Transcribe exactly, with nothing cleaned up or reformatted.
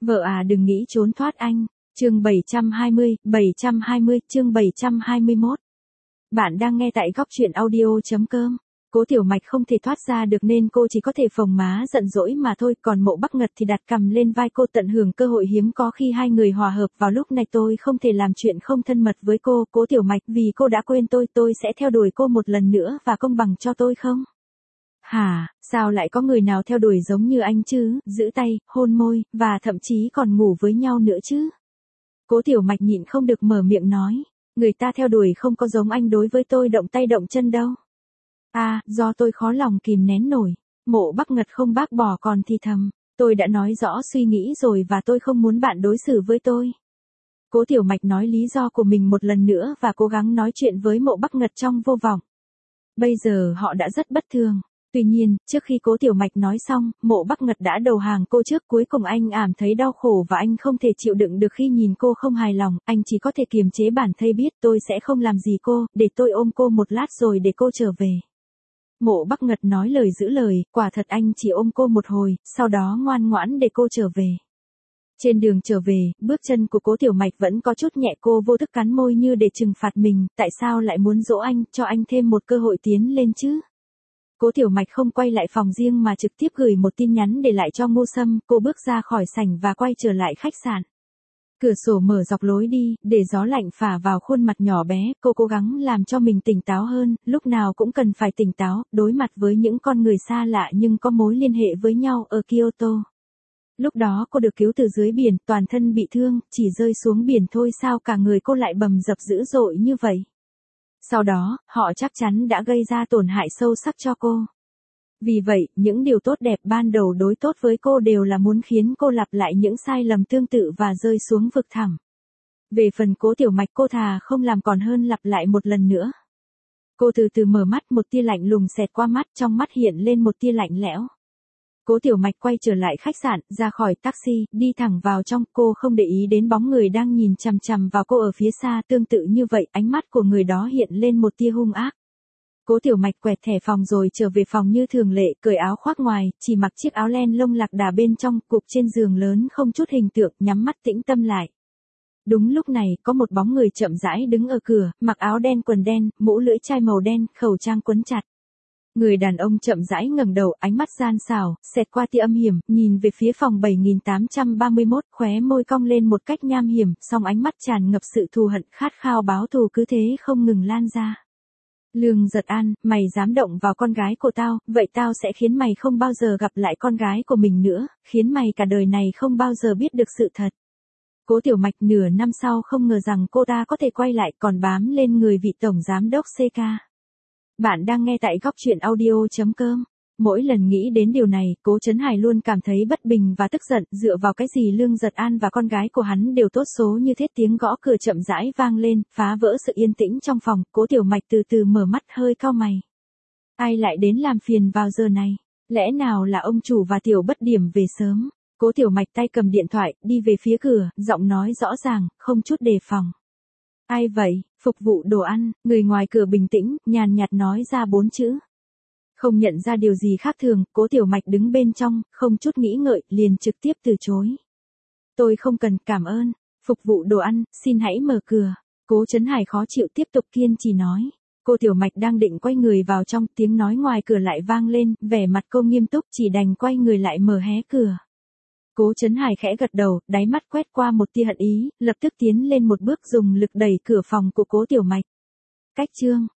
Vợ à đừng nghĩ trốn thoát anh. Chương bảy trăm hai mươi, bảy trăm hai mươi, chương bảy trăm hai mươi mốt. Bạn đang nghe tại góc truyện audio chấm com. Cố Tiểu Mạch không thể thoát ra được nên cô chỉ có thể phồng má giận dỗi mà thôi, còn Mộ Bắc Ngật thì đặt cằm lên vai cô tận hưởng cơ hội hiếm có khi hai người hòa hợp. Vào lúc này tôi không thể làm chuyện không thân mật với cô, Cố Tiểu Mạch, vì cô đã quên tôi, tôi sẽ theo đuổi cô một lần nữa và công bằng cho tôi không? Hả, sao lại có người nào theo đuổi giống như anh chứ, giữ tay, hôn môi, và thậm chí còn ngủ với nhau nữa chứ? Cố Tiểu Mạch nhịn không được mở miệng nói, người ta theo đuổi không có giống anh đối với tôi động tay động chân đâu. À, do tôi khó lòng kìm nén nổi. Mộ Bắc Ngật không bác bỏ còn thì thầm, tôi đã nói rõ suy nghĩ rồi và tôi không muốn bạn đối xử với tôi. Cố Tiểu Mạch nói lý do của mình một lần nữa và cố gắng nói chuyện với Mộ Bắc Ngật trong vô vọng. Bây giờ họ đã rất bất thường. Tuy nhiên, trước khi Cố Tiểu Mạch nói xong, Mộ Bắc Ngật đã đầu hàng cô trước. Cuối cùng anh ảm thấy đau khổ và anh không thể chịu đựng được khi nhìn cô không hài lòng. Anh chỉ có thể kiềm chế bản thân biết tôi sẽ không làm gì cô, để tôi ôm cô một lát rồi để cô trở về. Mộ Bắc Ngật nói lời giữ lời, quả thật anh chỉ ôm cô một hồi, sau đó ngoan ngoãn để cô trở về. Trên đường trở về, bước chân của Cố Tiểu Mạch vẫn có chút nhẹ, cô vô thức cắn môi như để trừng phạt mình, tại sao lại muốn dỗ anh, cho anh thêm một cơ hội tiến lên chứ? Cố Tiểu Mạch không quay lại phòng riêng mà trực tiếp gửi một tin nhắn để lại cho Ngô Sâm, cô bước ra khỏi sảnh và quay trở lại khách sạn. Cửa sổ mở dọc lối đi, để gió lạnh phả vào khuôn mặt nhỏ bé, cô cố gắng làm cho mình tỉnh táo hơn, lúc nào cũng cần phải tỉnh táo, đối mặt với những con người xa lạ nhưng có mối liên hệ với nhau ở Kyoto. Lúc đó cô được cứu từ dưới biển, toàn thân bị thương, chỉ rơi xuống biển thôi sao cả người cô lại bầm dập dữ dội như vậy. Sau đó, họ chắc chắn đã gây ra tổn hại sâu sắc cho cô. Vì vậy, những điều tốt đẹp ban đầu đối tốt với cô đều là muốn khiến cô lặp lại những sai lầm tương tự và rơi xuống vực thẳm. Về phần Cố Tiểu Mạch, cô thà không làm còn hơn lặp lại một lần nữa. Cô từ từ mở mắt, một tia lạnh lùng xẹt qua mắt, trong mắt hiện lên một tia lạnh lẽo. Cố Tiểu Mạch quay trở lại khách sạn, ra khỏi taxi, đi thẳng vào trong, cô không để ý đến bóng người đang nhìn chằm chằm vào cô ở phía xa, tương tự như vậy, ánh mắt của người đó hiện lên một tia hung ác. Cố Tiểu Mạch quẹt thẻ phòng rồi trở về phòng như thường lệ, cởi áo khoác ngoài, chỉ mặc chiếc áo len lông lạc đà bên trong, cục trên giường lớn không chút hình tượng, nhắm mắt tĩnh tâm lại. Đúng lúc này, có một bóng người chậm rãi đứng ở cửa, mặc áo đen quần đen, mũ lưỡi chai màu đen, khẩu trang quấn chặt. Người đàn ông chậm rãi ngẩng đầu, ánh mắt gian xảo, xẹt qua tia âm hiểm, nhìn về phía phòng bảy nghìn tám trăm ba mươi mốt, khóe môi cong lên một cách nham hiểm, song ánh mắt tràn ngập sự thù hận, khát khao báo thù cứ thế không ngừng lan ra. Lương Giật An, mày dám động vào con gái của tao, vậy tao sẽ khiến mày không bao giờ gặp lại con gái của mình nữa, khiến mày cả đời này không bao giờ biết được sự thật. Cố Tiểu Mạch nửa năm sau không ngờ rằng cô ta có thể quay lại, còn bám lên người vị tổng giám đốc xê ca. Bạn đang nghe tại góc truyện audio chấm com. Mỗi lần nghĩ đến điều này, Cố Trấn Hải luôn cảm thấy bất bình và tức giận, dựa vào cái gì Lương Giật An và con gái của hắn đều tốt số như thế. Tiếng gõ cửa chậm rãi vang lên, phá vỡ sự yên tĩnh trong phòng. Cố Tiểu Mạch từ từ mở mắt, hơi cau mày. Ai lại đến làm phiền vào giờ này? Lẽ nào là ông chủ và Tiểu Bất Điểm về sớm? Cố Tiểu Mạch tay cầm điện thoại, đi về phía cửa, giọng nói rõ ràng, không chút đề phòng. Ai vậy? Phục vụ đồ ăn. Người ngoài cửa bình tĩnh, nhàn nhạt nói ra bốn chữ. Không nhận ra điều gì khác thường, Cố Tiểu Mạch đứng bên trong, không chút nghĩ ngợi, liền trực tiếp từ chối. Tôi không cần, cảm ơn. Phục vụ đồ ăn, xin hãy mở cửa. Cố Trấn Hải khó chịu tiếp tục kiên trì nói. Cô Tiểu Mạch đang định quay người vào trong, tiếng nói ngoài cửa lại vang lên, vẻ mặt cô nghiêm túc, chỉ đành quay người lại mở hé cửa. Cố Trấn Hải khẽ gật đầu, đáy mắt quét qua một tia hận ý, lập tức tiến lên một bước dùng lực đẩy cửa phòng của Cố Tiểu Mạch. Cách chương